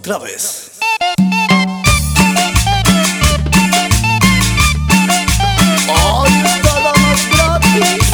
otra vez. ¡Ay, nada más gratis!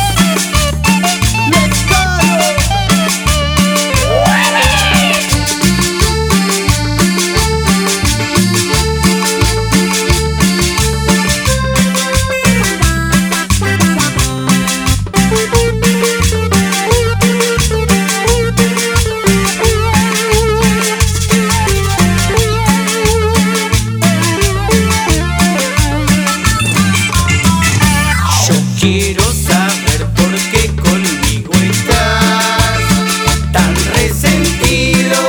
Quiero saber por qué conmigo estás tan resentido.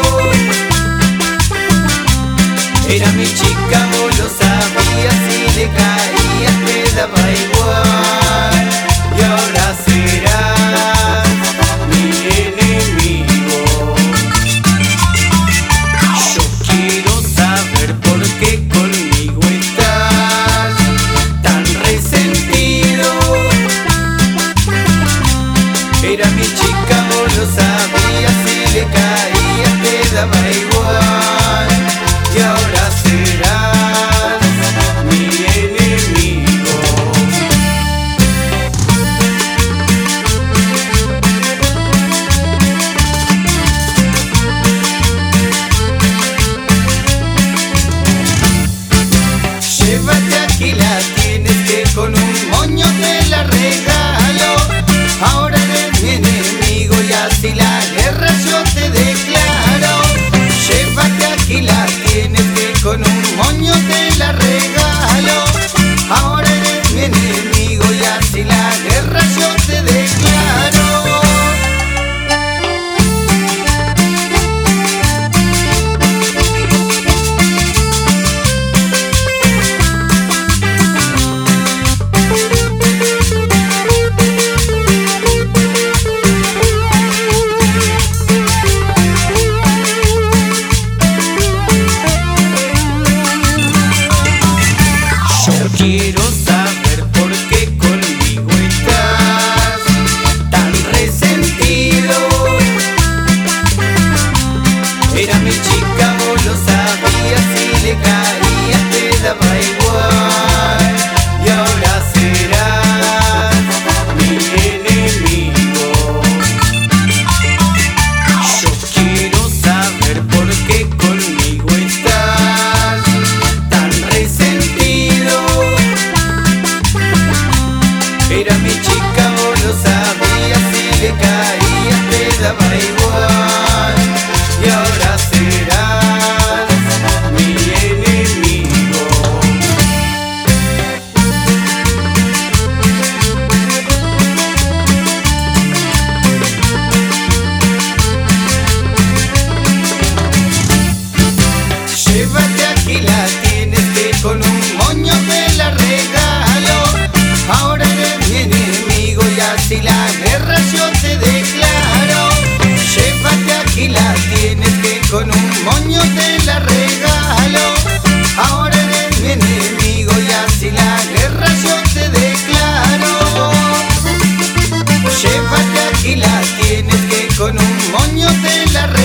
Era mi chica, vos lo sabías, si le caías te daba igual. Y ahora serás mi enemigo. Yo quiero saber por qué conmigo estás tan resentido. Era mi chica, vos lo sabías, si le caías te daba igual. Y ahora serás mi enemigo. Llévate aquí, la tienes, que con un moño te la regalo. Ahora eres mi enemigo y así la guerra yo te declaro. Llévate aquí, la tienes, que con un moño te la regalo. Ahora eres mi enemigo y así la guerra yo te declaro. Quiero saber por qué conmigo estás tan resentido. Era mi chica, vos lo sabías, si le caías te daba igual. Y ahora serás mi enemigo. Yo quiero saber por qué conmigo estás tan resentido. Era mi chica, vos lo sabías, si le caías te daba igual. Y ahora serás mi enemigo. Llévate aquí, la tienes, que con un moño te la regalo. Ahora eres mi enemigo y así la guerra yo te declaro. Llévate aquí, la tienes, que con un moño te la regalo. Ahora eres mi enemigo y así la guerra yo te declaro. Llévate aquí, la tienes, que con un moño te la regalo.